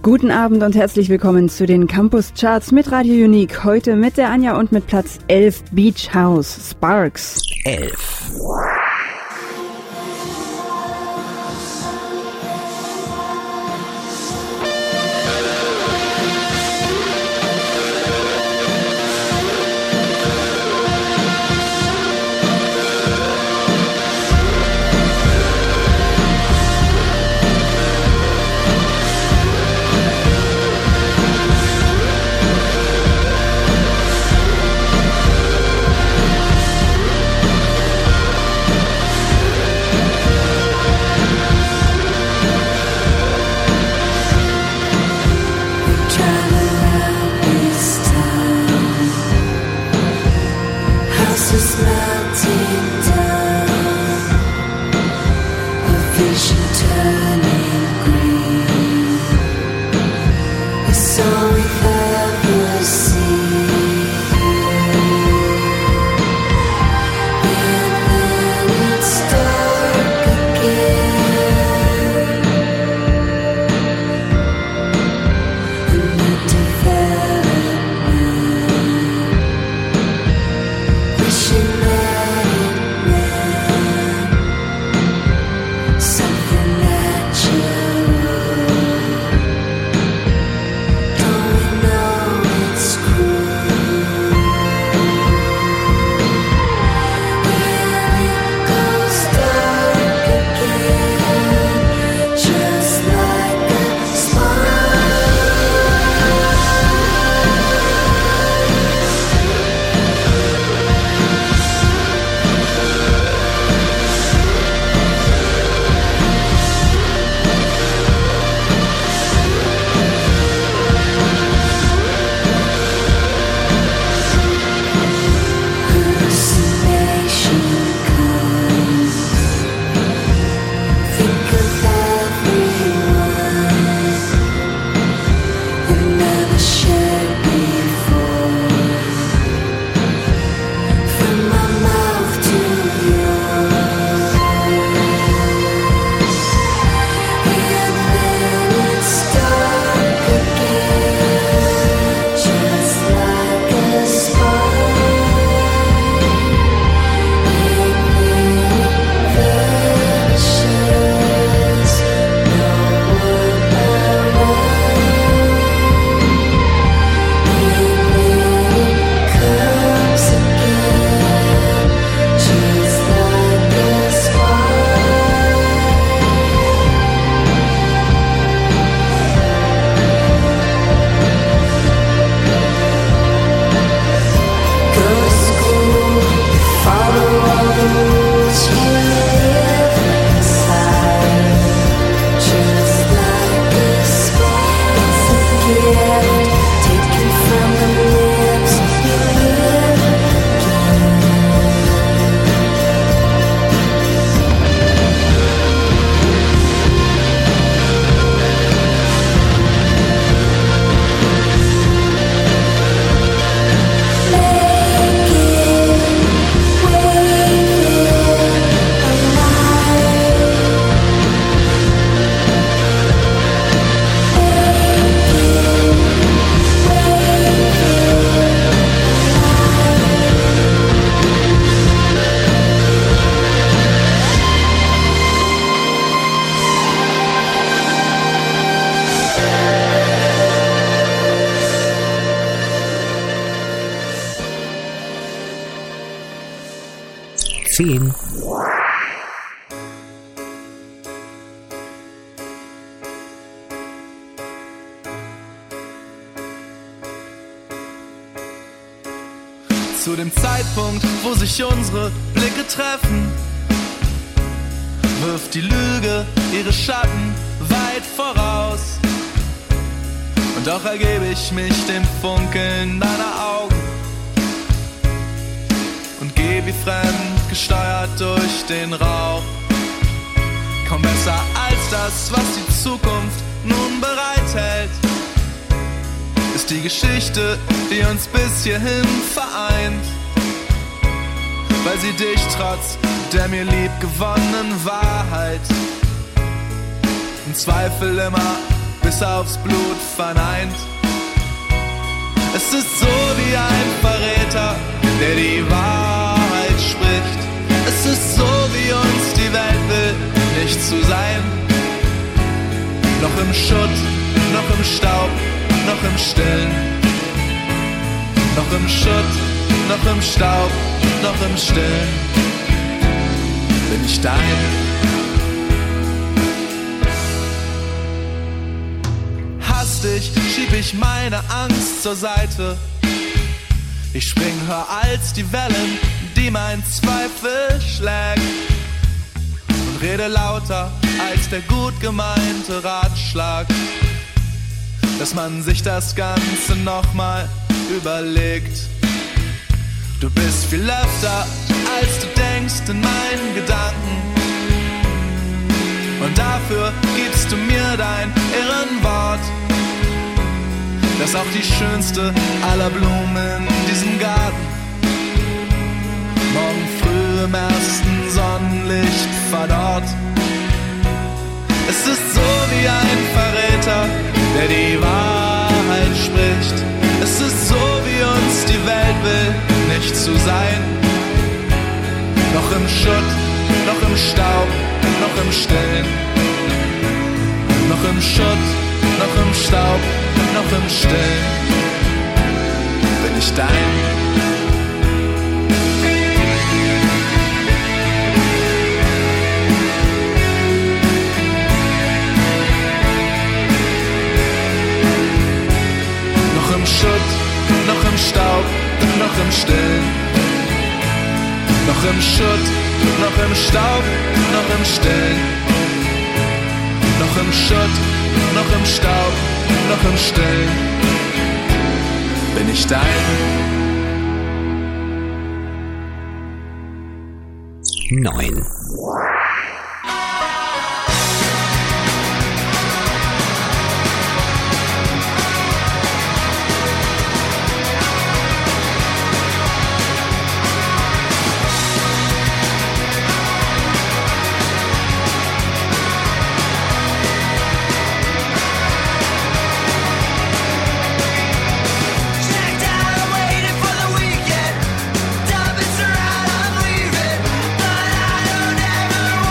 Guten Abend und herzlich willkommen zu den Campus Charts mit Radio Unique. Heute mit der Anja und mit Platz 11 Beach House, Sparks. 11. Zu dem Zeitpunkt, wo sich unsere Blicke treffen, wirft die Lüge ihre Schatten weit voraus. Und doch ergebe ich mich dem Funkeln deiner Augen und geh wie fremd gesteuert durch den Rauch. Kaum besser als das, was die Zukunft nun bereithält, ist die Geschichte, die uns bis hierhin vereint, weil sie dich trotz der mir lieb gewonnenen Wahrheit im Zweifel immer bis bis aufs Blut verneint. Es ist so wie ein Verräter, der die Wahrheit spricht. Es ist so, wie uns die Welt will, nicht zu sein. Noch im Schutt, noch im Staub, noch im Stillen. Noch im Schutt, noch im Staub, noch im Stillen. Bin ich dein? Hastig schieb ich meine Angst zur Seite. Ich spring höher als die Wellen, die mein Zweifel schlägt. Und rede lauter als der gut gemeinte Ratschlag, dass man sich das Ganze nochmal überlegt. Du bist viel öfter, als du denkst, in meinen Gedanken. Und dafür gibst du mir dein Ehrenwort, dass auch die schönste aller Blumen in diesem Garten morgen früh im ersten Sonnenlicht verdorrt. Es ist so wie ein Verräter, der die Wahrheit spricht. Es ist so, wie uns die Welt will, nicht zu sein. Noch im Schutt, noch im Staub, noch im Stillen. Noch im Schutt, noch im Staub, noch im Stillen. Bin ich dein? Noch im Schutt, noch im Staub, noch im Stillen. Noch im Schutt, noch im Staub, noch im Stillen. Noch im Schutt, noch im Staub, noch im Stillen. Bin ich dein? 9. But I don't ever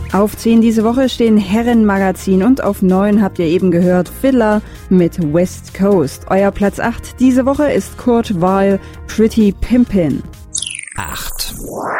Auf 10 diese Woche stehen Herrenmagazin und auf 9 habt ihr eben gehört Fiddler mit West Coast. Euer Platz 8 diese Woche ist Kurt Weill, Pretty Pimpin'. 8.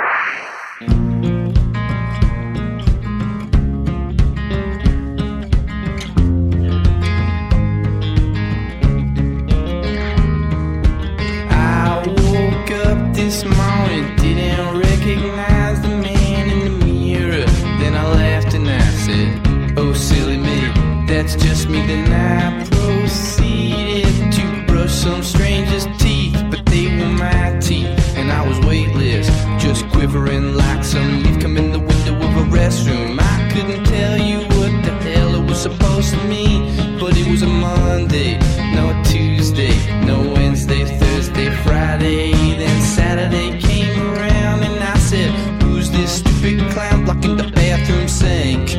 I woke up this morning, didn't recognize the man in the mirror. Then I laughed and I said, oh silly me, that's just me. Then I proceeded to brush some stranger's teeth, but they were my teeth, and I was weightless, just quivering like some leaf come in the window of a restroom. I couldn't tell you what the hell it was supposed to mean, but it was a Monday, no Tuesday, no Wednesday, Thursday, Friday. Then Saturday came around and I said, who's this stupid clown blocking the bathroom sink?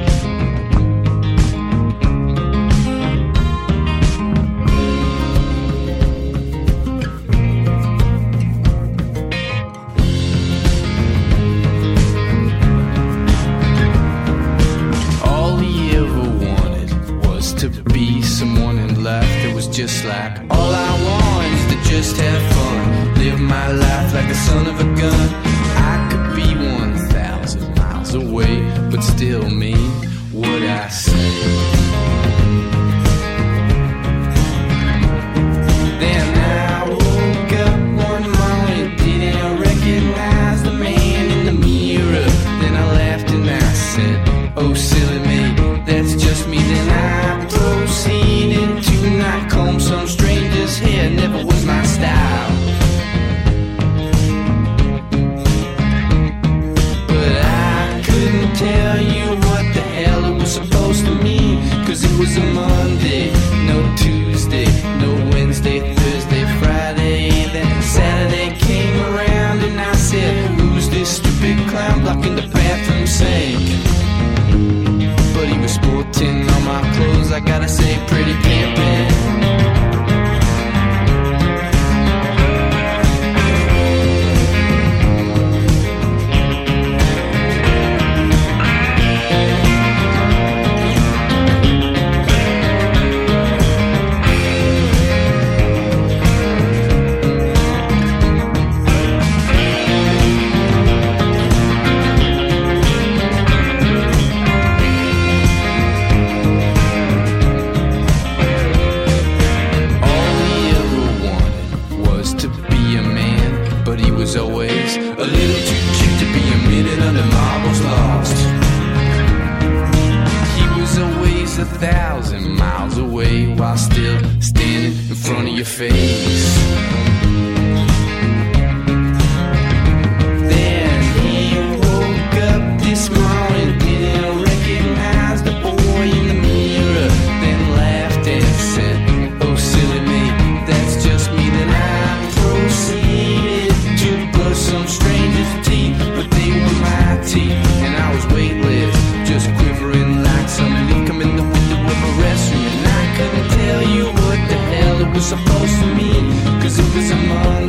Just like all I want is to just have fun, live my life like the son of a gun. I could be 1,000 miles away, but still mean what I say. Then I woke up one morning, didn't recognize the man in the mirror. Then I laughed and I said, oh silly me, that's just me. Then I proceeded to not comb some stranger's hair, never was my style. But I couldn't tell you what the hell it was supposed to mean, cause it was a Monday, no Tuesday, no Wednesday, Thursday, Friday. Then Saturday came around and I said, who's this stupid clown blocking the bathroom sink? But he was sporting all my clothes, I gotta say, pretty pimpin'. Always a little too cute to be a minute under marbles lost. He was always 1,000 miles away while still standing in front of your face. Then he woke up this morning, didn't recognize the boy in the mirror. Then laughed and said, oh silly me, that's just me. Then I proceeded to brush some stranger's teeth, but they were my teeth, and I was weightless, just quivering like some leaf come in the window of a restroom. And I couldn't tell you what the hell it was supposed to mean, cause it was a month.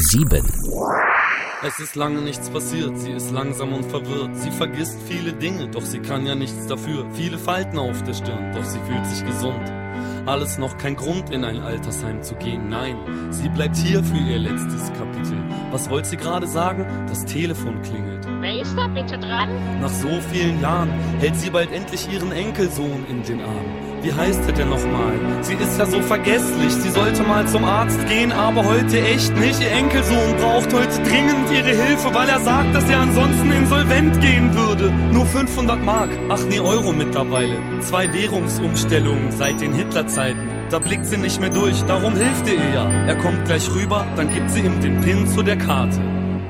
7. Es ist lange nichts passiert, sie ist langsam und verwirrt. Sie vergisst viele Dinge, doch sie kann ja nichts dafür. Viele Falten auf der Stirn, doch sie fühlt sich gesund. Alles noch kein Grund, in ein Altersheim zu gehen, nein. Sie bleibt hier für ihr letztes Kapitel. Was wollte sie gerade sagen? Das Telefon klingelt. Wer ist da bitte dran? Nach so vielen Jahren hält sie bald endlich ihren Enkelsohn in den Arm. Wie heißt er denn nochmal? Sie ist ja so vergesslich, sie sollte mal zum Arzt gehen, aber heute echt nicht. Ihr Enkelsohn braucht heute dringend ihre Hilfe, weil er sagt, dass er ansonsten insolvent gehen würde. Nur 500 Mark, ach nee, Euro mittlerweile. 2 Währungsumstellungen seit den Hitlerzeiten. Da blickt sie nicht mehr durch, darum hilft er ihr ja. Er kommt gleich rüber, dann gibt sie ihm den PIN zu der Karte.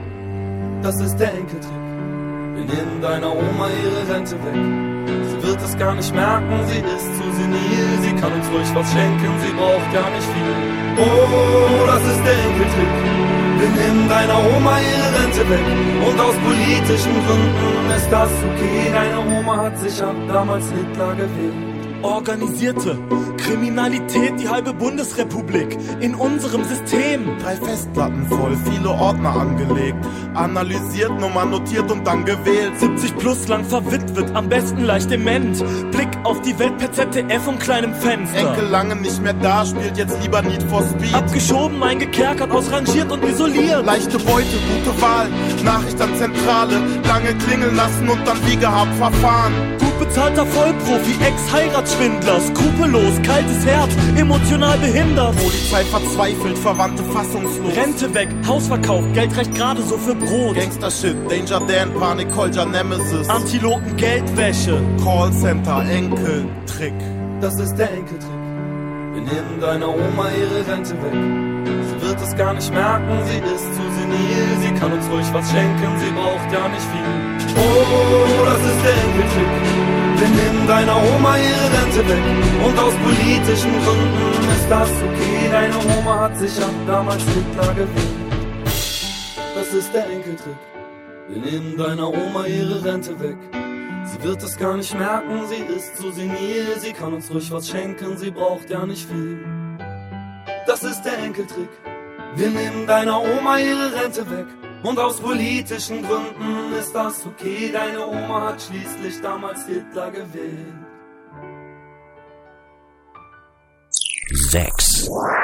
Das ist der Enkeltrick. Wir nehmen deiner Oma ihre Rente weg. Sie wird es gar nicht merken, sie ist zu senil. Sie kann uns ruhig was schenken, sie braucht gar nicht viel. Oh, das ist der Enkeltrick. Wir nehmen deiner Oma ihre Rente weg. Und aus politischen Gründen ist das okay. Deine Oma hat sicher damals Hitler gewählt. Organisierte Kriminalität, die halbe Bundesrepublik in unserem System. 3 Festplatten voll, viele Ordner angelegt. Analysiert, Nummer notiert und dann gewählt. 70 plus lang verwitwet, am besten leicht dement. Blick auf die Welt per ZDF und kleinem Fenster. Enkel lange nicht mehr da, spielt jetzt lieber Need for Speed. Abgeschoben, eingekerkert, ausrangiert und isoliert. Leichte Beute, gute Wahl, Nachricht an Zentrale. Lange klingeln lassen und dann wie gehabt verfahren. Gut bezahlter Vollprofi, Ex-Heiratsschwindler. Skrupellos, kaltes Herz, emotional behindert. Polizei verzweifelt, Verwandte fassungslos. Rente weg, Haus verkauft, Geld reicht gerade so für Brot. Gangster-Shit, Danger Dan, Panik, Kolja, Nemesis. Antilopen, Geldwäsche. Callcenter, Enkeltrick. Das ist der Enkeltrick. Wir nehmen deiner Oma ihre Rente weg. Sie wird es gar nicht merken, sie ist zu senil. Sie kann uns ruhig was schenken, sie braucht ja nicht viel. Oh, das ist der Enkeltrick. Wir nehmen deiner Oma ihre Rente weg. Und aus politischen Gründen ist das okay. Deine Oma hat sicher damals Hitler gewählt. Das ist der Enkeltrick. Wir nehmen deiner Oma ihre Rente weg. Sie wird es gar nicht merken, sie ist zu senil. Sie kann uns ruhig was schenken, sie braucht ja nicht viel. Das ist der Enkeltrick. Wir nehmen deiner Oma ihre Rente weg. Und aus politischen Gründen ist das okay. Deine Oma hat schließlich damals Hitler gewählt. 6.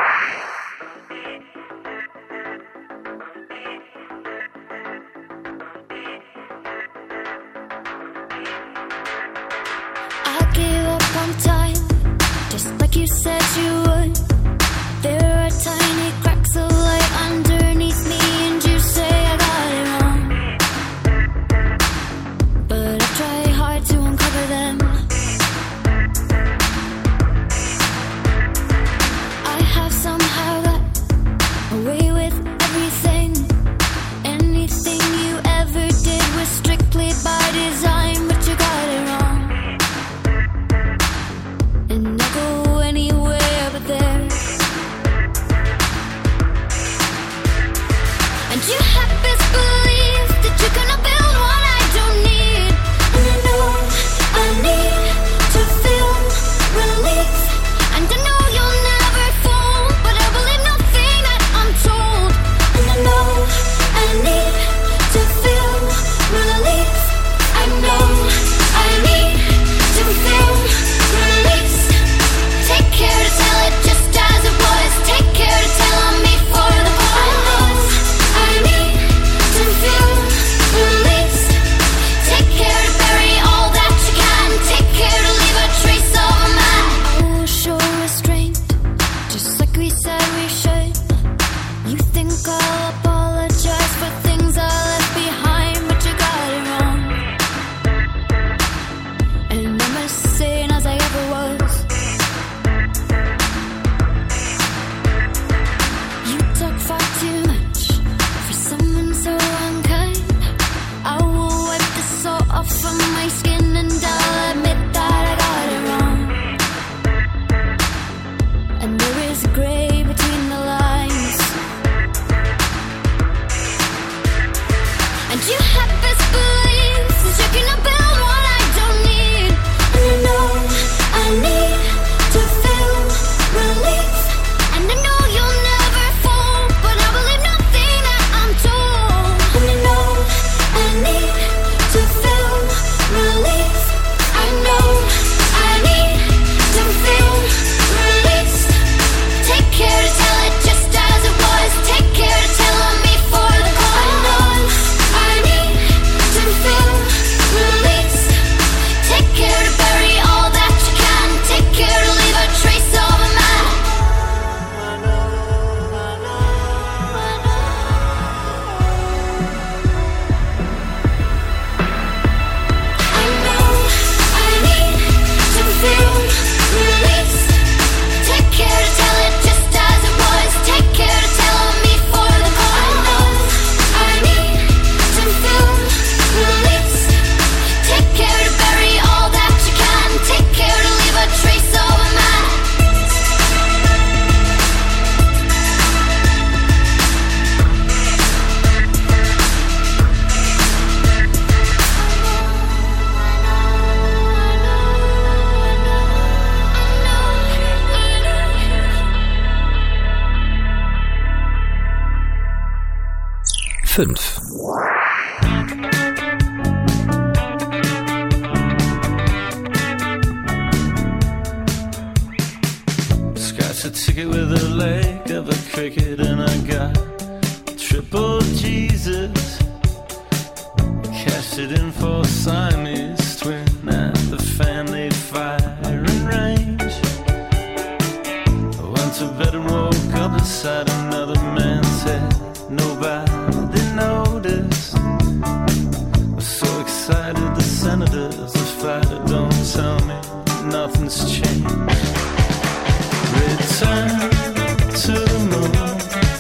Give up on time, just like you said you would. There are tiny cracks of light underneath me, and you say I got it wrong. But I try hard to uncover them. I have 5. Scratch a ticket with a leg of a cricket and I got triple Jesus. Cashed it in for Siamese twin at the family firing range. I went to bed and woke up beside another man's head. Nobody noticed. Was so excited the senators, the fighter, don't tell me nothing's changed. Return to the moon.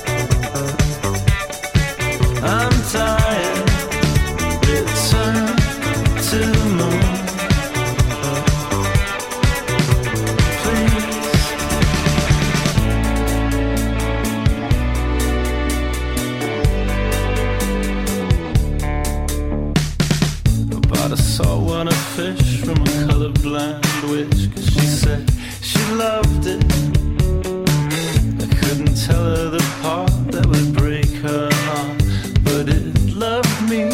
I'm tired. Return to the moon. Please. I bought a saltwater fish from a colorblind witch, 'cause she said she loved it. I couldn't tell her the part that would break her heart, but it loved me.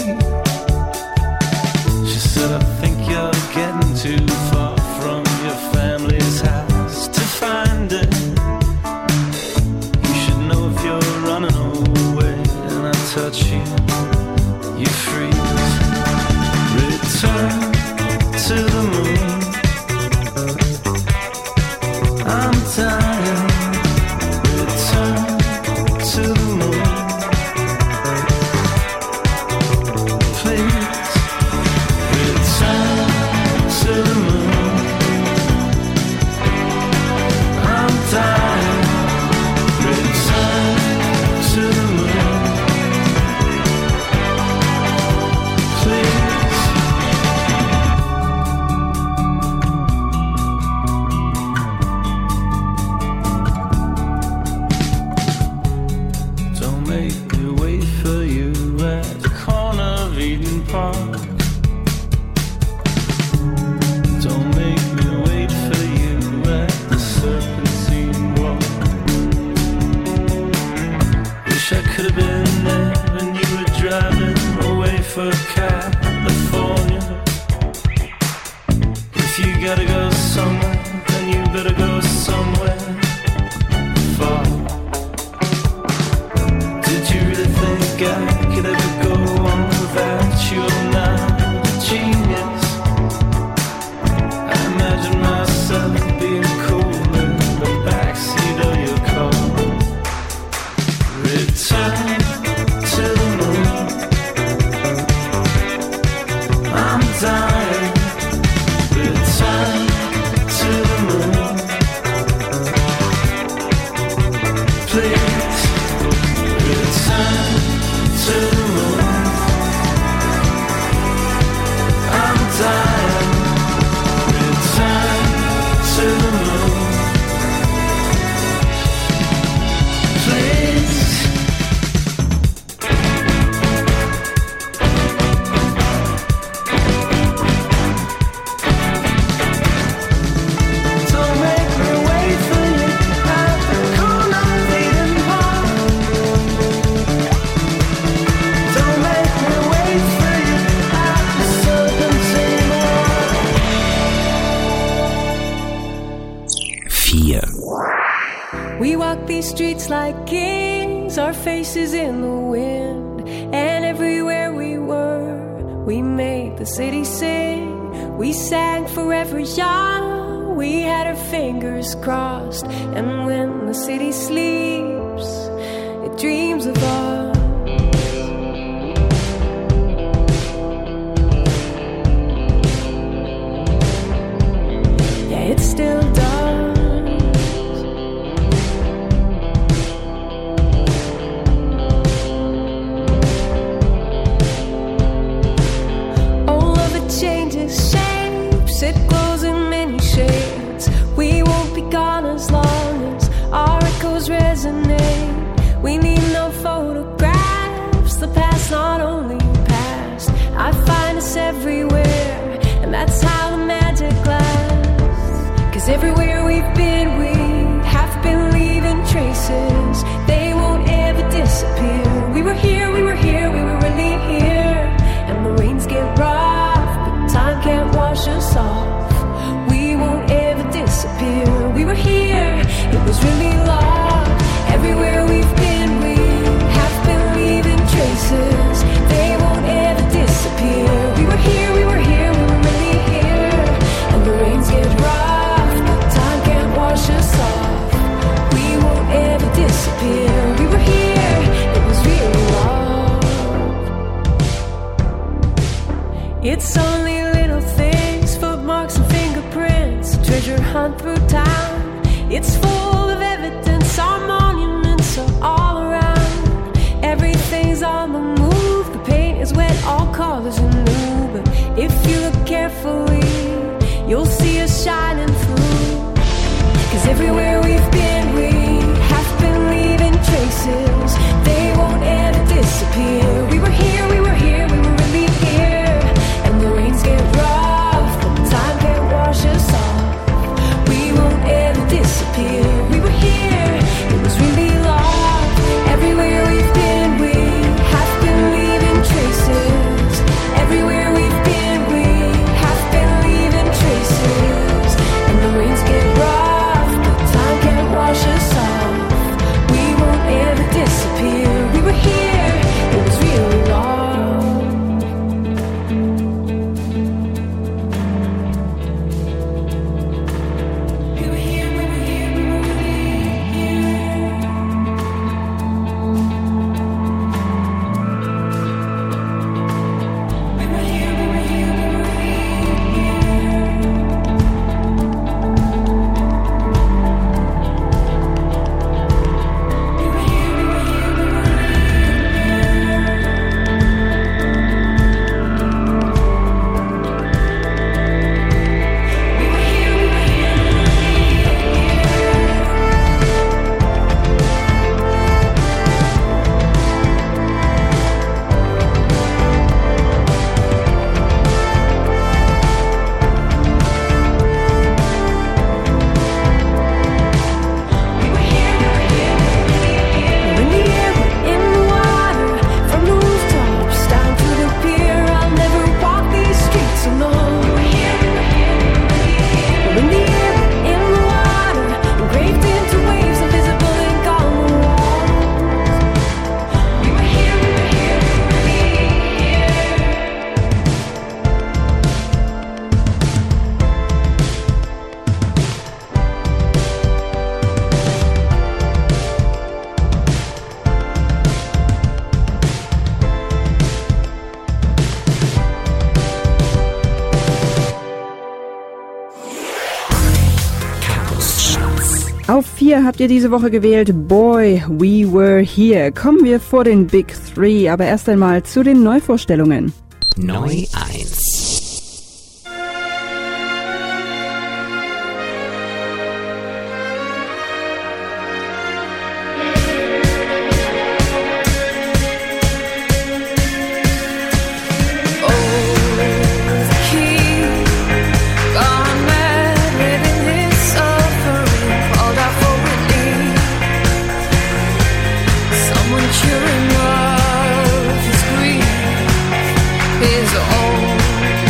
She said, I think you're getting too far from your family's house to find it. You should know if you're running away and I touch you, you freeze. Return to the moon. I'm tired. Return to the moon. Please. Return to the moon. I'm tired. Return to the moon. Please. Don't make me wait for you at the corner of Eden Park. Don't make me wait for you at the Serpentine Walk. Wish I could have been there when you were driving away for California. If you gotta go somewhere, then you better go somewhere far. Did you really think I could ever go on without you? I'm not a genius. I imagine myself being cool in the backseat of your car. Return to the moon. I'm tired. Return to the moon. Please. Return to the moon. I'm tired. Return to the moon. Please. Don't make me wait for you at the corner of Eden Park. Don't make me wait for you at the Serpentine Walk. 4. We walk these streets like kings, our faces in the wind. And everywhere we were, we made the city sing. We sang forever young, we had our fingers crossed. And when the city sleeps, it dreams of us. Yeah, it still does. All of it changes shapes, it glows in many shades. We won't be gone as long as our echoes resonate. We need no photographs, the past not only past. I find us everywhere, and that's how the magic lasts. 'Cause everywhere we've been, we have been leaving traces. They won't ever disappear. We were here, we were here, we was really long. Everywhere we've been, we have been leaving traces. They won't ever disappear. We were here, we were really here. And the rains get rough, but time can't wash us off. We won't ever disappear. We were here, it was really long. It's only little things, footmarks and fingerprints, treasure hunt through town. It's full of evidence, our monuments are all around. Everything's on the move, the paint is wet, all colors are new. But if you look carefully, you'll see us shining through. 'Cause everywhere we've been, we have been leaving traces. They won't ever disappear. We were here, we were really here. And the rains get rough, but time can't wash us off. We won't ever disappear. We were here, it was really long. Everywhere we've been, we have been leaving traces. Everywhere we've been, we have been leaving traces. And the rains get rough, but time can't wash us off. We won't ever disappear. We were here, it was really long. We were here, we were here, we were really here. We were here, we were here, we were really Auf 4 habt ihr diese Woche gewählt Boy, We Were Here. Kommen wir vor den Big 3, aber erst einmal zu den Neuvorstellungen. Neu 1. Curing of his grief, his own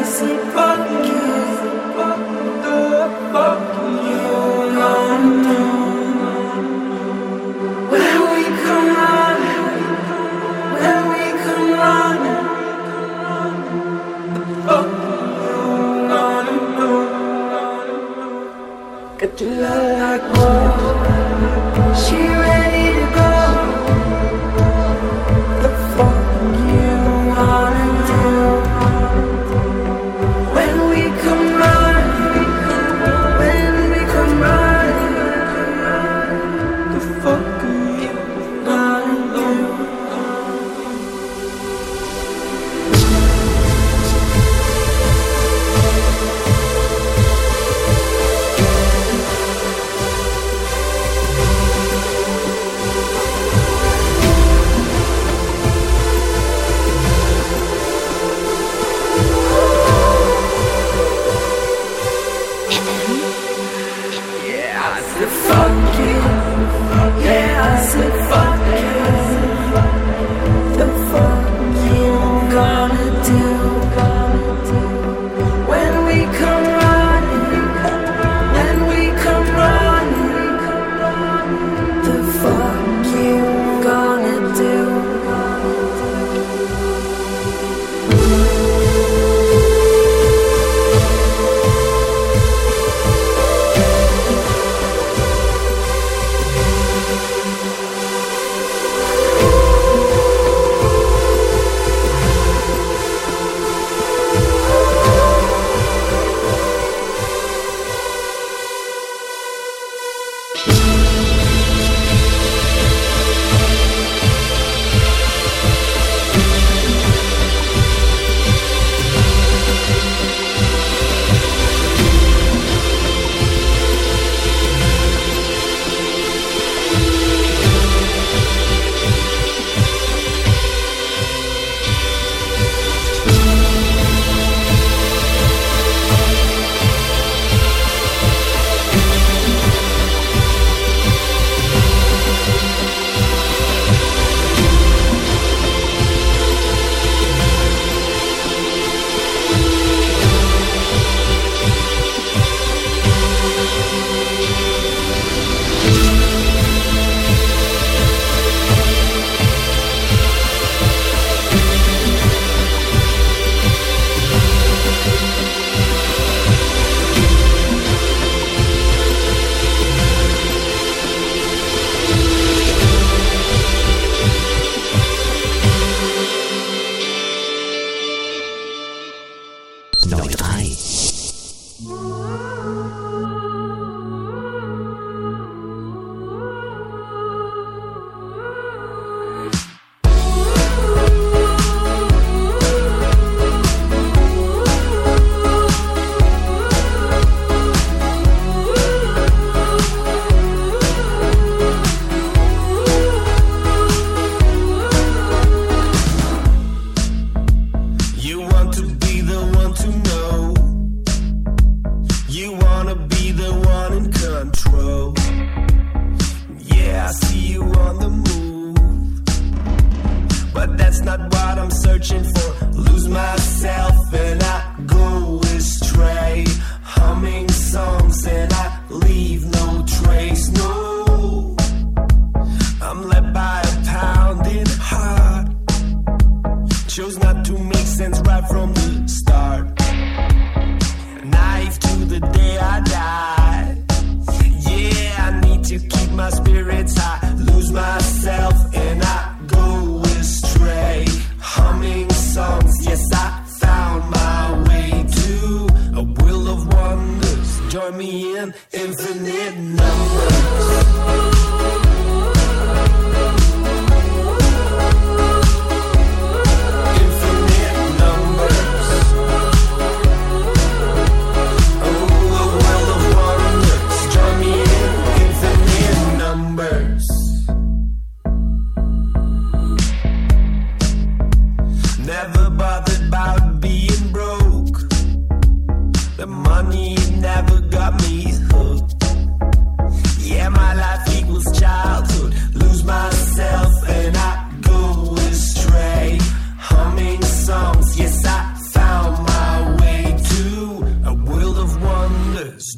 The money never got me hooked. Yeah, my life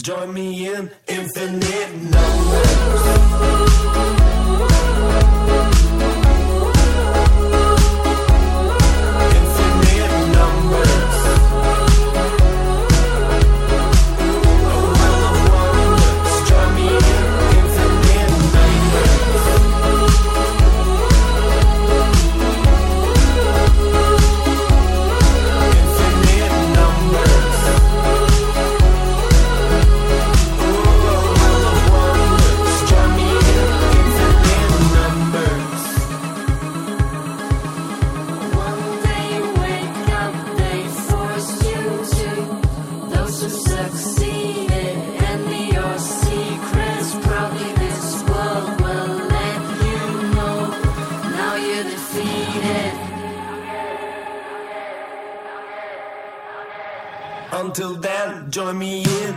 Join me in infinite numbers. Until then, join me in.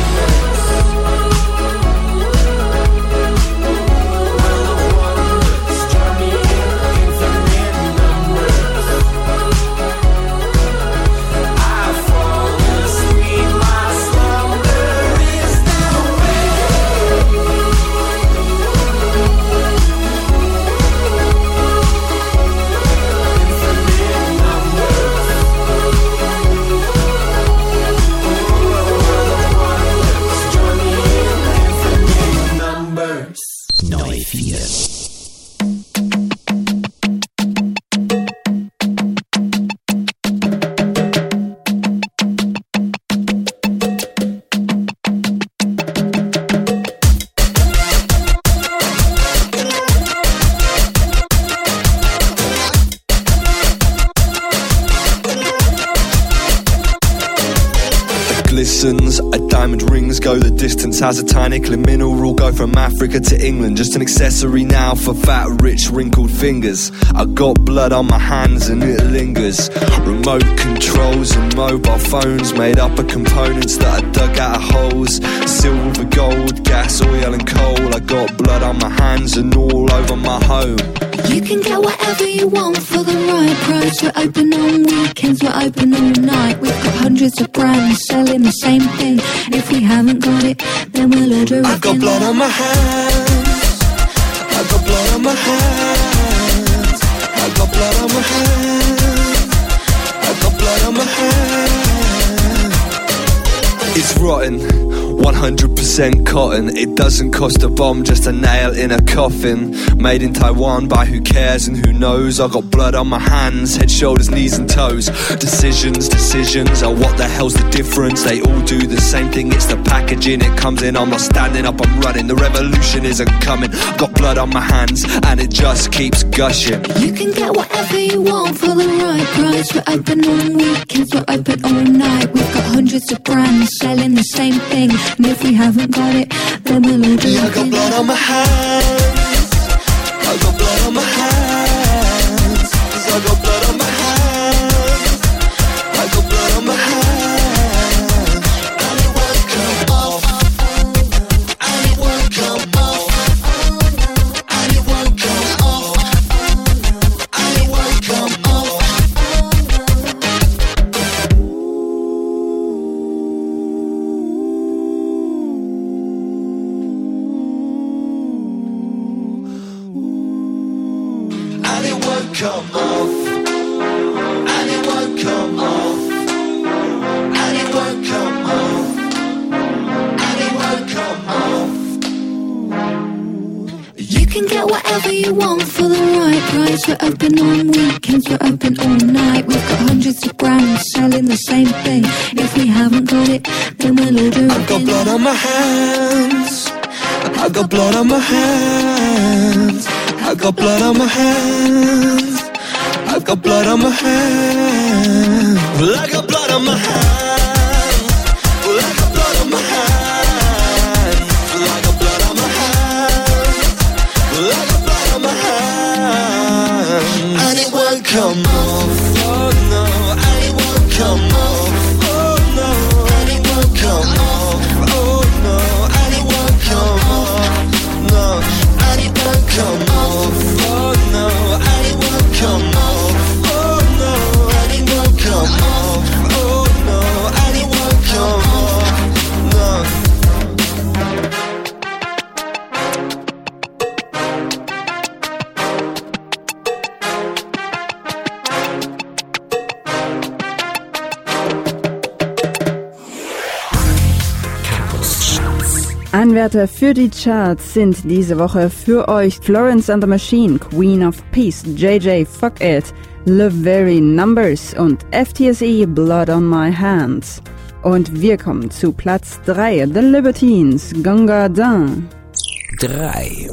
Diamond rings go the distance. Has a tiny clear mineral go from Africa to England. Just an accessory now for fat, rich, wrinkled fingers. I got blood on my hands and it lingers. Remote controls and mobile phones made up of components that I dug out of holes. Silver, gold, gas, oil and coal. I got blood on my hands and all over my home. You can get whatever you want for the right price. We're open on weekends, we're open all night. We've got hundreds of brands selling the same thing. If we haven't got it, then we'll order it. I've got blood on my hands. I've got blood on my hands. I've got blood on my hands. I've got blood on my hands. It's rotten, 100% cotton. It doesn't cost a bomb, just a nail in a coffin. Made in Taiwan by who cares and who knows. I got blood on my hands, head, shoulders, knees and toes. Decisions, oh what the hell's the difference? They all do the same thing, it's the packaging it comes in. I'm not standing up, I'm running, the revolution isn't coming. Got blood on my hands and it just keeps gushing. You can get whatever you want for the right price. We're open on weekends, we're open all night. We've got hundreds of brands selling the same thing. And if we haven't got it, then we'll order it. I got blood on my hands. I got blood on my hands. I got blood on my hands. I got blood on my hands. And it won't come off. And it won't come off. And it won't come off. And it won't come off. Come off, and it won't come off, and it won't come off, and it won't come off. You can get whatever you want for the right price. We're open on weekends, we're open all night. We've got hundreds of brands selling the same thing. If we haven't got it, then we'll order it. I've got blood on my hands. I've got blood on my hands. I've got blood on my hands. I've got blood on my hands. Well, I got blood on my hands. Well, I got blood on my hands. Well, I got blood on my hands. Well, I got blood on my hands. And it won't come off. Oh no. And it won't come off. Oh no. And it won't come off. Oh no. And it won't come off. No. And it won't come off. Oh no. And it won't come off. Oh no. And it won't come off. Oh no. Anwärter für die Charts sind diese Woche für euch Florence and the Machine, Queen of Peace, JJ Fuck It, Le Very Numbers und FTSE Blood on My Hands. Und wir kommen zu Platz 3, The Libertines, Gonga Din. 3.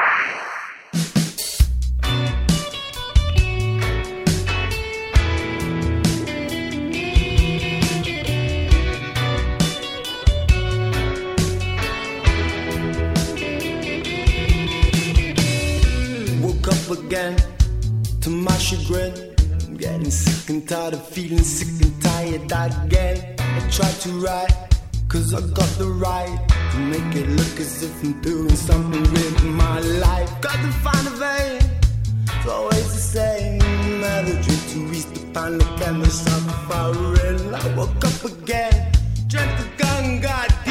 Again, to my chagrin, I'm getting sick and tired of feeling sick and tired again. I try to write, cause I got the right to make it look as if I'm doing something with my life. Got to find a vein, it's always the same. Another drink to reach the final canvas, I'm firing. I woke up again, drank the gun, got deep.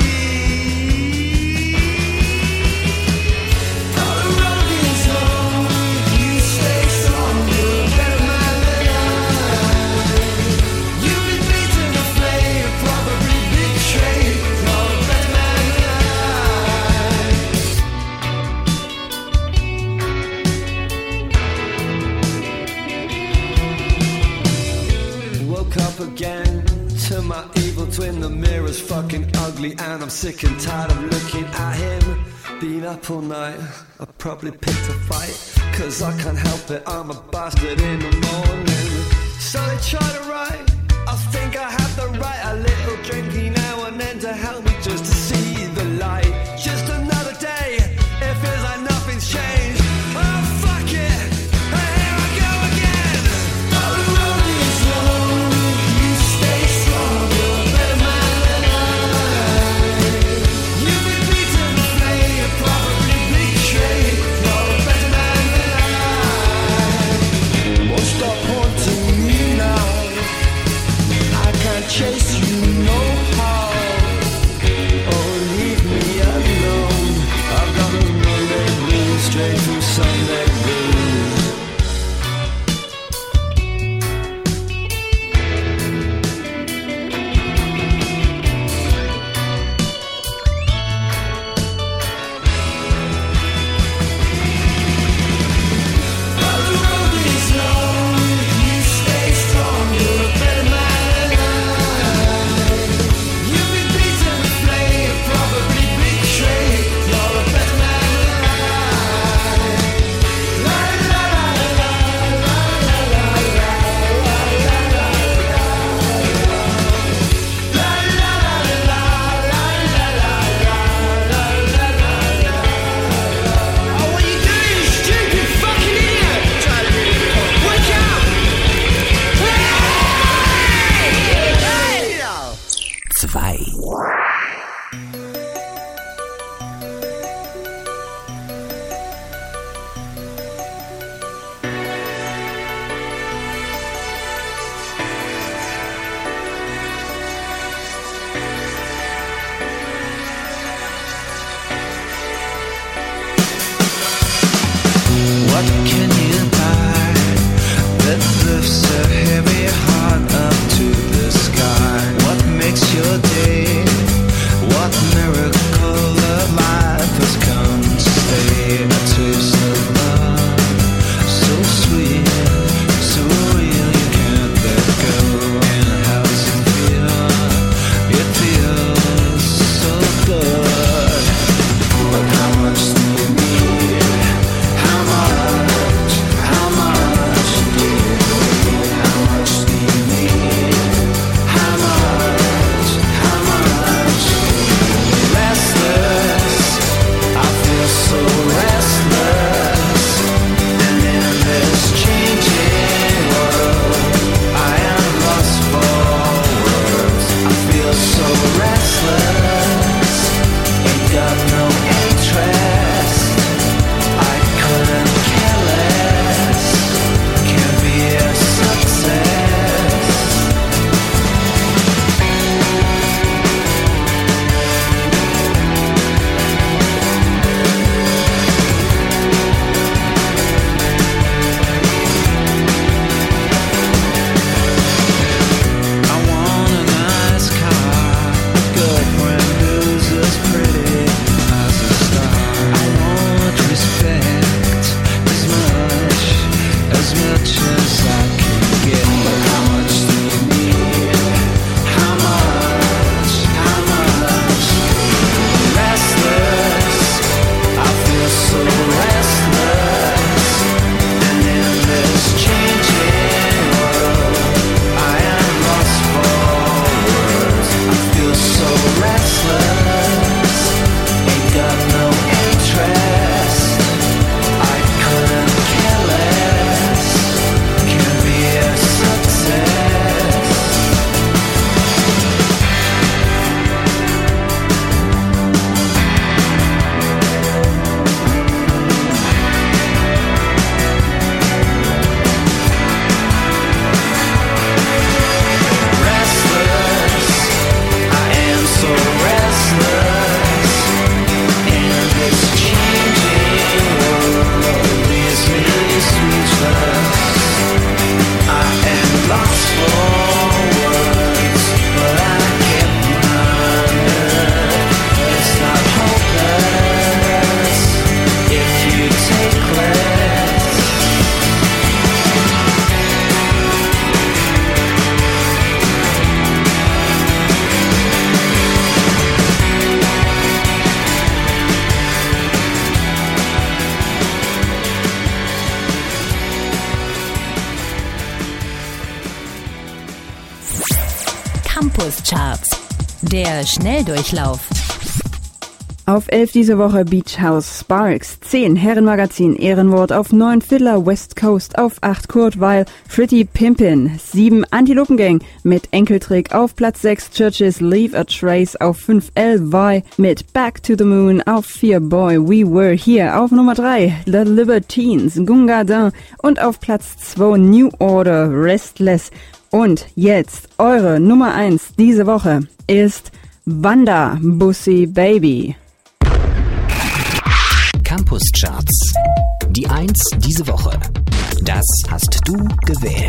Again to my evil twin, the mirror's fucking ugly and I'm sick and tired of looking at him. Been up all night, I probably picked a fight, cause I can't help it, I'm a bastard in the morning. So they try to write, I think I have the right, a little drinky now and then to help me just to see the light. Just another day, it feels like nothing's changed. Oh fuck it, here I go again. Oh, the road is long. Chase you no how. Oh, leave me alone. I've got a Monday blues straight from Sunday blues. Well, the road is long. You stay strong. You're a better man. Your day, what mirror Campus Charts. Der Schnelldurchlauf. Auf 11 diese Woche Beach House Sparks, 10 Herrenmagazin Ehrenwort, auf 9 Fiddler West Coast, auf 8 Kurt Weil Pretty Pimpin', 7 Antilopengang mit Enkeltrick, auf Platz 6 Churches Leave a Trace, auf 5 LY mit Back to the Moon, auf 4 Boy We Were Here, auf Nummer 3 The Libertines Gungadin und auf Platz 2 New Order Restless. Und jetzt eure Nummer 1 diese Woche ist Wanda Bussy Baby. Campus Charts. Die 1 diese Woche. Das hast du gewählt.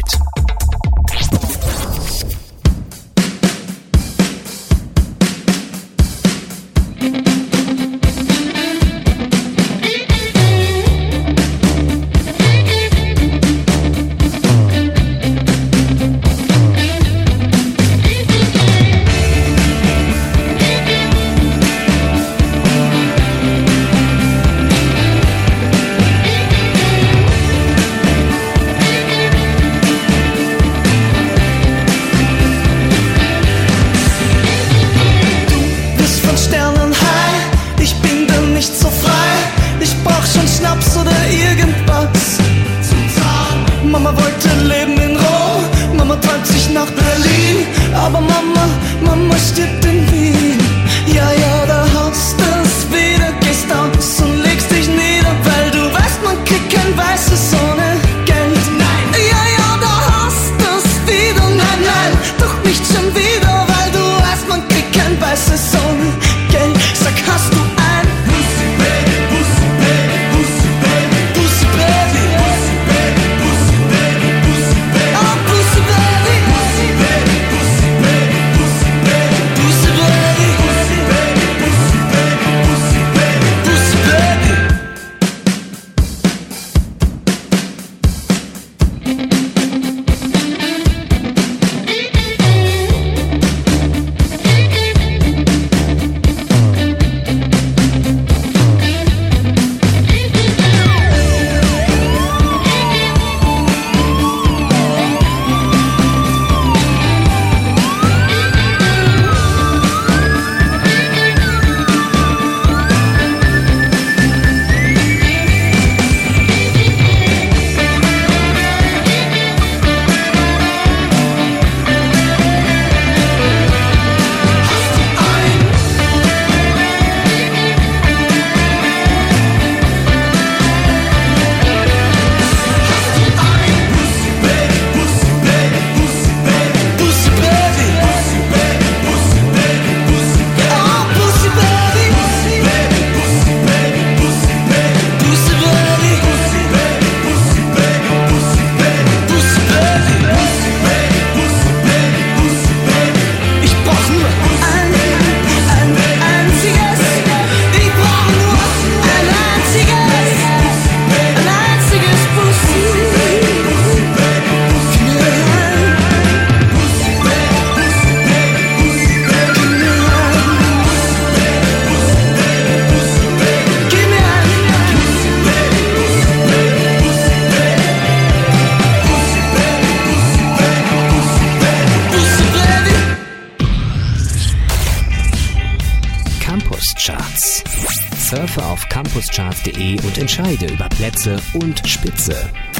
Surfe auf campuscharts.de und entscheide über Plätze und Spitze.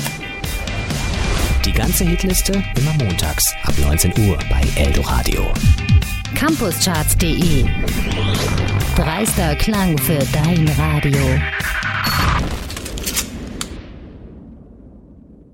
Die ganze Hitliste immer montags ab 19 Uhr bei Eldoradio. campuscharts.de. Dreister Klang für dein Radio.